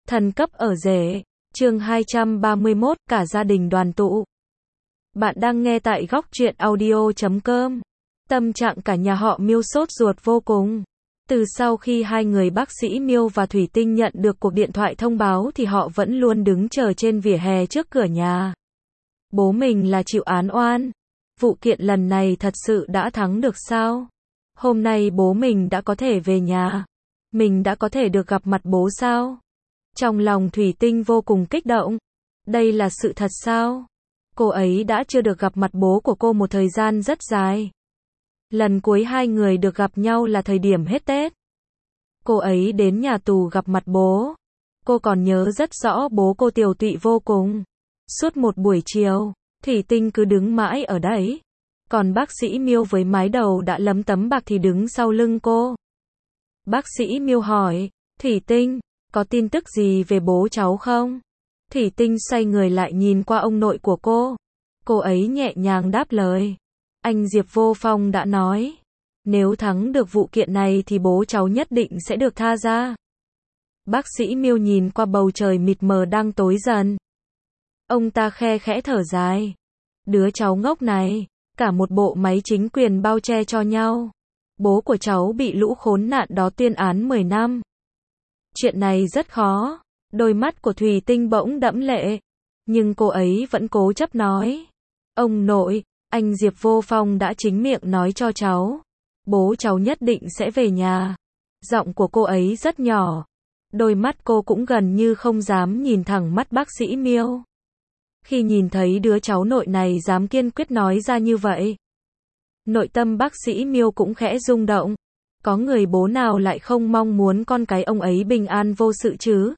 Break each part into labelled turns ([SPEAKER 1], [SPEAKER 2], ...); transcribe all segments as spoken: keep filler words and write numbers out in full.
[SPEAKER 1] Thần cấp ở rể. Chương hai trăm ba mươi mốt, cả gia đình đoàn tụ. Bạn đang nghe tại góc truyện audio chấm com. Tâm trạng cả nhà họ Miêu sốt ruột vô cùng. Từ sau khi hai người bác sĩ Miêu và Thủy Tinh nhận được cuộc điện thoại thông báo thì họ vẫn luôn đứng chờ trên vỉa hè trước cửa nhà. Bố mình là chịu án oan. Vụ kiện lần này thật sự đã thắng được sao? Hôm nay bố mình đã có thể về nhà. Mình đã có thể được gặp mặt bố sao? Trong lòng Thủy Tinh vô cùng kích động. Đây là sự thật sao? Cô ấy đã chưa được gặp mặt bố của cô một thời gian rất dài. Lần cuối hai người được gặp nhau là thời điểm hết Tết. Cô ấy đến nhà tù gặp mặt bố. Cô còn nhớ rất rõ bố cô tiều tụy vô cùng. Suốt một buổi chiều, Thủy Tinh cứ đứng mãi ở đấy. Còn bác sĩ Miêu với mái đầu đã lấm tấm bạc thì đứng sau lưng cô. Bác sĩ Miêu hỏi, Thủy Tinh, có tin tức gì về bố cháu không? Thủy Tinh xoay người lại nhìn qua ông nội của cô. Cô ấy nhẹ nhàng đáp lời. Anh Diệp Vô Phong đã nói, nếu thắng được vụ kiện này thì bố cháu nhất định sẽ được tha ra. Bác sĩ Miêu nhìn qua bầu trời mịt mờ đang tối dần. Ông ta khe khẽ thở dài. Đứa cháu ngốc này, cả một bộ máy chính quyền bao che cho nhau. Bố của cháu bị lũ khốn nạn đó tuyên án mười năm. Chuyện này rất khó. Đôi mắt của Thủy Tinh bỗng đẫm lệ. Nhưng cô ấy vẫn cố chấp nói. Ông nội, anh Diệp Vô Phong đã chính miệng nói cho cháu. Bố cháu nhất định sẽ về nhà. Giọng của cô ấy rất nhỏ. Đôi mắt cô cũng gần như không dám nhìn thẳng mắt bác sĩ Miêu. Khi nhìn thấy đứa cháu nội này dám kiên quyết nói ra như vậy. Nội tâm bác sĩ Miêu cũng khẽ rung động. Có người bố nào lại không mong muốn con cái ông ấy bình an vô sự chứ?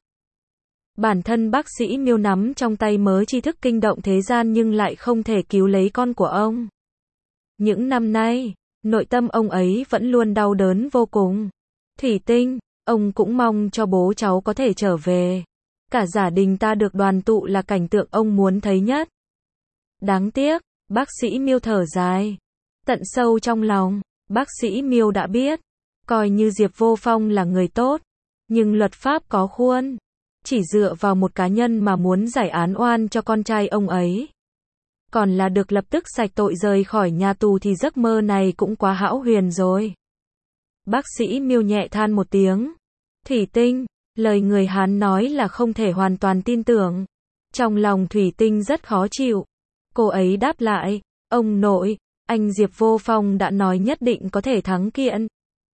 [SPEAKER 1] Bản thân bác sĩ Miêu nắm trong tay mớ tri thức kinh động thế gian nhưng lại không thể cứu lấy con của ông. Những năm nay, nội tâm ông ấy vẫn luôn đau đớn vô cùng. Thủy Tinh, ông cũng mong cho bố cháu có thể trở về. Cả gia đình ta được đoàn tụ là cảnh tượng ông muốn thấy nhất. Đáng tiếc, bác sĩ Miêu thở dài. Tận sâu trong lòng, bác sĩ Miêu đã biết. Coi như Diệp Vô Phong là người tốt. Nhưng luật pháp có khuôn. Chỉ dựa vào một cá nhân mà muốn giải án oan cho con trai ông ấy. Còn là được lập tức sạch tội rời khỏi nhà tù thì giấc mơ này cũng quá hão huyền rồi. Bác sĩ Miêu nhẹ than một tiếng. Thủy Tinh, lời người Hán nói là không thể hoàn toàn tin tưởng. Trong lòng Thủy Tinh rất khó chịu. Cô ấy đáp lại, ông nội, anh Diệp Vô Phong đã nói nhất định có thể thắng kiện.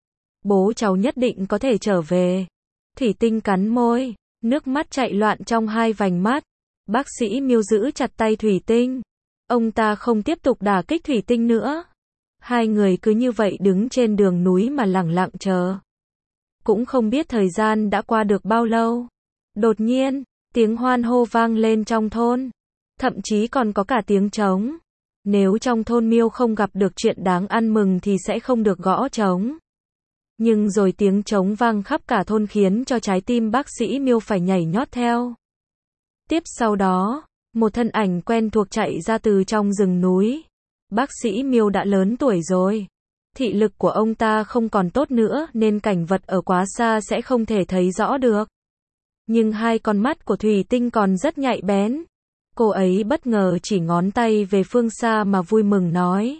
[SPEAKER 1] Bố cháu nhất định có thể trở về. Thủy Tinh cắn môi. Nước mắt chạy loạn trong hai vành mắt. Bác sĩ Miêu giữ chặt tay Thủy Tinh. Ông ta không tiếp tục đả kích Thủy Tinh nữa. Hai người cứ như vậy đứng trên đường núi mà lẳng lặng chờ. Cũng không biết thời gian đã qua được bao lâu. Đột nhiên, tiếng hoan hô vang lên trong thôn. Thậm chí còn có cả tiếng trống. Nếu trong thôn Miêu không gặp được chuyện đáng ăn mừng thì sẽ không được gõ trống. Nhưng rồi tiếng trống vang khắp cả thôn khiến cho trái tim bác sĩ Miêu phải nhảy nhót theo. Tiếp sau đó, một thân ảnh quen thuộc chạy ra từ trong rừng núi. Bác sĩ Miêu đã lớn tuổi rồi. Thị lực của ông ta không còn tốt nữa nên cảnh vật ở quá xa sẽ không thể thấy rõ được. Nhưng hai con mắt của Thủy Tinh còn rất nhạy bén. Cô ấy bất ngờ chỉ ngón tay về phương xa mà vui mừng nói.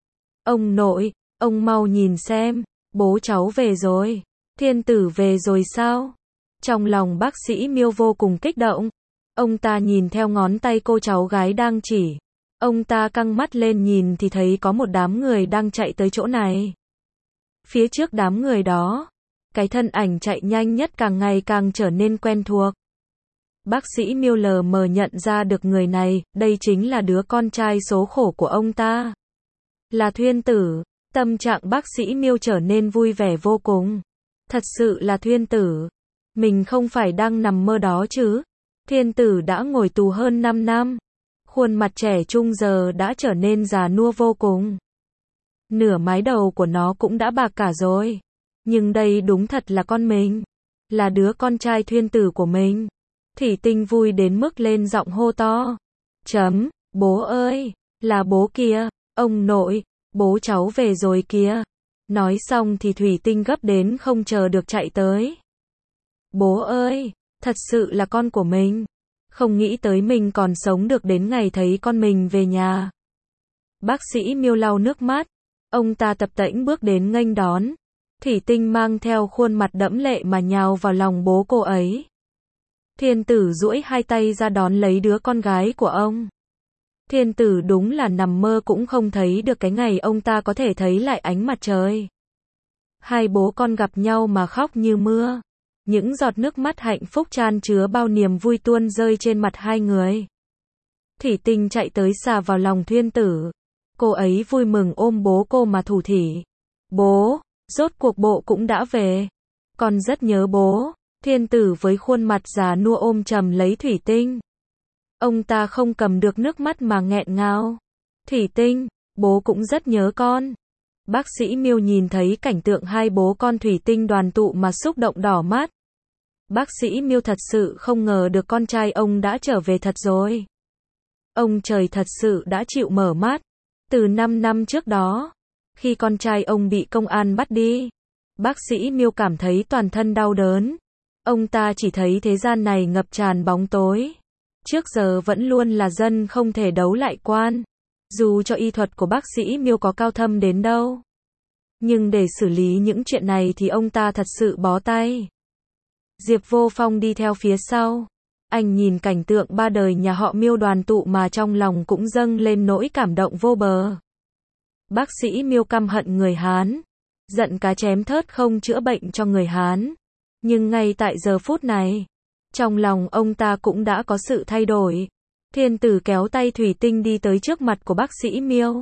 [SPEAKER 1] Ông nội, ông mau nhìn xem. Bố cháu về rồi. Thiên tử về rồi sao? Trong lòng bác sĩ Miêu vô cùng kích động. Ông ta nhìn theo ngón tay cô cháu gái đang chỉ. Ông ta căng mắt lên nhìn thì thấy có một đám người đang chạy tới chỗ này. Phía trước đám người đó, cái thân ảnh chạy nhanh nhất càng ngày càng trở nên quen thuộc. Bác sĩ Miêu lờ mờ nhận ra được người này, đây chính là đứa con trai số khổ của ông ta. Là Thuyên Tử. Tâm trạng bác sĩ Miêu trở nên vui vẻ vô cùng. Thật sự là Thuyên Tử. Mình không phải đang nằm mơ đó chứ. Thuyên Tử đã ngồi tù hơn năm năm. Khuôn mặt trẻ trung giờ đã trở nên già nua vô cùng. Nửa mái đầu của nó cũng đã bạc cả rồi. Nhưng đây đúng thật là con mình. Là đứa con trai Thuyên Tử của mình. Thủy Tinh vui đến mức lên giọng hô to. Chấm, bố ơi, là bố kìa, ông nội. Bố cháu về rồi kìa. Nói xong thì Thủy Tinh gấp đến không chờ được chạy tới. Bố ơi, Thật sự là con của mình. Không nghĩ tới mình còn sống được đến ngày thấy con mình về nhà. Bác sĩ Miêu lau nước mắt. Ông ta tập tễnh bước đến nghênh đón. Thủy Tinh mang theo khuôn mặt đẫm lệ mà nhào vào lòng bố cô ấy. Thiên Tử duỗi hai tay ra đón lấy đứa con gái của ông. Thiên Tử đúng là nằm mơ cũng không thấy được cái ngày ông ta có thể thấy lại ánh mặt trời. Hai bố con gặp nhau mà khóc như mưa. Những giọt nước mắt hạnh phúc chan chứa bao niềm vui tuôn rơi trên mặt hai người. Thủy Tinh chạy tới xà vào lòng Thiên Tử. Cô ấy vui mừng ôm bố cô mà thủ thỉ. Bố, rốt cuộc bộ cũng đã về. Con rất nhớ bố. Thiên Tử với khuôn mặt già nua ôm chầm lấy Thủy Tinh. Ông ta không cầm được nước mắt mà nghẹn ngào. Thủy Tinh, bố cũng rất nhớ con. Bác sĩ Miêu nhìn thấy cảnh tượng hai bố con Thủy Tinh đoàn tụ mà xúc động đỏ mắt. Bác sĩ Miêu thật sự không ngờ được con trai ông đã trở về thật rồi. Ông trời thật sự đã chịu mở mắt. Từ năm năm trước đó, khi con trai ông bị công an bắt đi, bác sĩ Miêu cảm thấy toàn thân đau đớn. Ông ta chỉ thấy thế gian này ngập tràn bóng tối. Trước giờ vẫn luôn là dân không thể đấu lại quan. Dù cho y thuật của bác sĩ Miêu có cao thâm đến đâu. Nhưng để xử lý những chuyện này thì ông ta thật sự bó tay. Diệp Vô Phong đi theo phía sau. Anh nhìn cảnh tượng ba đời nhà họ Miêu đoàn tụ mà trong lòng cũng dâng lên nỗi cảm động vô bờ. Bác sĩ Miêu căm hận người Hán. Giận cá chém thớt không chữa bệnh cho người Hán. Nhưng ngay tại giờ phút này, trong lòng ông ta cũng đã có sự thay đổi. Thiên Tử kéo tay Thủy Tinh đi tới trước mặt của bác sĩ Miêu.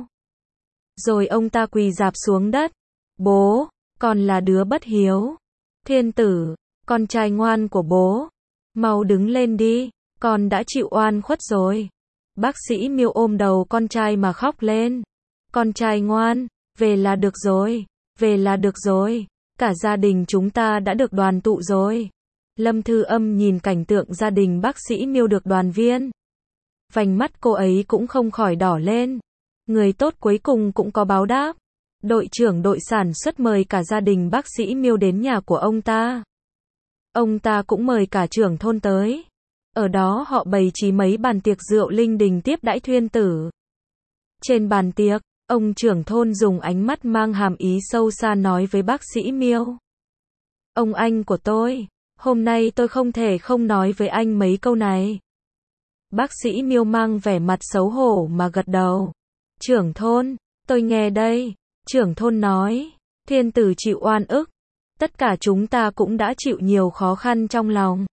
[SPEAKER 1] Rồi ông ta quỳ rạp xuống đất. Bố, con là đứa bất hiếu. Thiên Tử, con trai ngoan của bố. Mau đứng lên đi, con đã chịu oan khuất rồi. Bác sĩ Miêu ôm đầu con trai mà khóc lên. Con trai ngoan, về là được rồi, về là được rồi. Cả gia đình chúng ta đã được đoàn tụ rồi. Lâm Thư Âm nhìn cảnh tượng gia đình bác sĩ Miêu được đoàn viên. Vành mắt cô ấy cũng không khỏi đỏ lên. Người tốt cuối cùng cũng có báo đáp. Đội trưởng đội sản xuất mời cả gia đình bác sĩ Miêu đến nhà của ông ta. Ông ta cũng mời cả trưởng thôn tới. Ở đó họ bày trí mấy bàn tiệc rượu linh đình tiếp đãi Thiên Tử. Trên bàn tiệc, ông trưởng thôn dùng ánh mắt mang hàm ý sâu xa nói với bác sĩ Miêu. Ông anh của tôi, hôm nay tôi không thể không nói với anh mấy câu này. Bác sĩ Miêu mang vẻ mặt xấu hổ mà gật đầu. Trưởng thôn, tôi nghe đây. Trưởng thôn nói, Thiên Tử chịu oan ức. Tất cả chúng ta cũng đã chịu nhiều khó khăn trong lòng.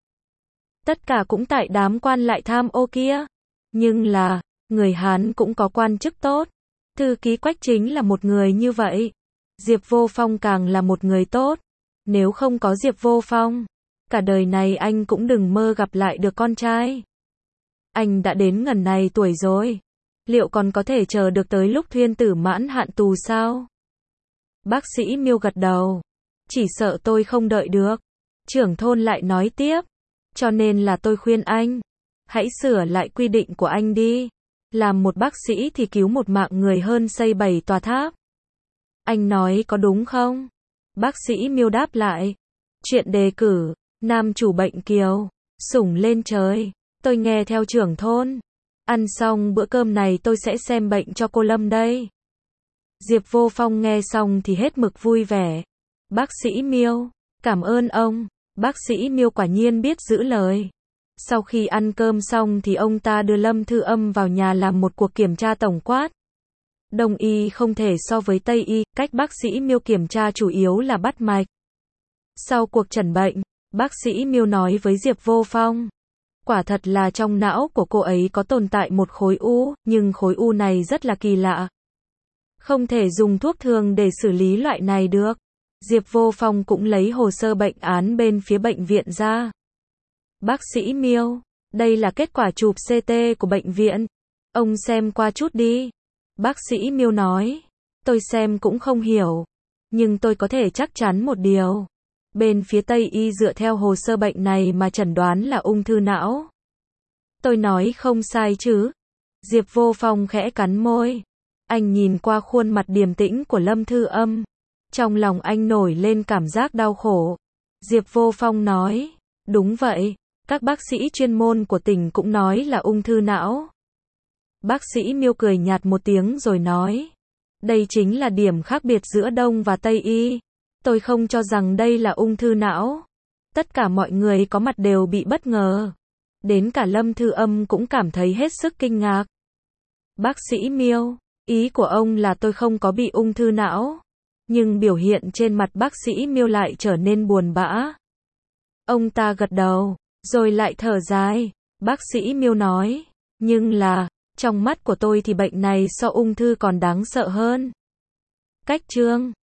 [SPEAKER 1] Tất cả cũng tại đám quan lại tham ô kia. Nhưng là, người Hán cũng có quan chức tốt. Thư ký Quách chính là một người như vậy. Diệp Vô Phong càng là một người tốt. Nếu không có Diệp Vô Phong, cả đời này anh cũng đừng mơ gặp lại được con trai. Anh đã đến ngần này tuổi rồi. Liệu còn có thể chờ được tới lúc Thiên Tử mãn hạn tù sao? Bác sĩ Miêu gật đầu. Chỉ sợ tôi không đợi được. Trưởng thôn lại nói tiếp. Cho nên là tôi khuyên anh. Hãy sửa lại quy định của anh đi. Làm một bác sĩ thì cứu một mạng người hơn xây bảy tòa tháp. Anh nói có đúng không? Bác sĩ Miêu đáp lại. Chuyện đề cử, nam chủ bệnh kiều, sủng lên trời. Tôi nghe theo trưởng thôn. Ăn xong bữa cơm này tôi sẽ xem bệnh cho cô Lâm đây. Diệp Vô Phong nghe xong thì hết mực vui vẻ. Bác sĩ Miêu, cảm ơn ông. Bác sĩ Miêu quả nhiên biết giữ lời. Sau khi ăn cơm xong thì ông ta đưa Lâm Thư Âm vào nhà làm một cuộc kiểm tra tổng quát. Đông y không thể so với Tây y, cách bác sĩ Miêu kiểm tra chủ yếu là bắt mạch. Sau cuộc chẩn bệnh, bác sĩ Miêu nói với Diệp Vô Phong. Quả thật là trong não của cô ấy có tồn tại một khối u, nhưng khối u này rất là kỳ lạ. Không thể dùng thuốc thường để xử lý loại này được. Diệp Vô Phong cũng lấy hồ sơ bệnh án bên phía bệnh viện ra. Bác sĩ Miêu, đây là kết quả chụp xê tê của bệnh viện. Ông xem qua chút đi. Bác sĩ Miêu nói. Tôi xem cũng không hiểu. Nhưng tôi có thể chắc chắn một điều. Bên phía Tây y dựa theo hồ sơ bệnh này mà chẩn đoán là ung thư não. Tôi nói không sai chứ? Diệp Vô Phong khẽ cắn môi. Anh nhìn qua khuôn mặt điềm tĩnh của Lâm Thư Âm. Trong lòng anh nổi lên cảm giác đau khổ. Diệp Vô Phong nói. Đúng vậy. Các bác sĩ chuyên môn của tỉnh cũng nói là ung thư não. Bác sĩ Miêu cười nhạt một tiếng rồi nói. Đây chính là điểm khác biệt giữa Đông và Tây y. Tôi không cho rằng đây là ung thư não. Tất cả mọi người có mặt đều bị bất ngờ. Đến cả Lâm Thư Âm cũng cảm thấy hết sức kinh ngạc. Bác sĩ Miêu, ý của ông là tôi không có bị ung thư não. Nhưng biểu hiện trên mặt bác sĩ Miêu lại trở nên buồn bã. Ông ta gật đầu, rồi lại thở dài. Bác sĩ Miêu nói, nhưng là, trong mắt của tôi thì bệnh này so ung thư còn đáng sợ hơn. Cách chương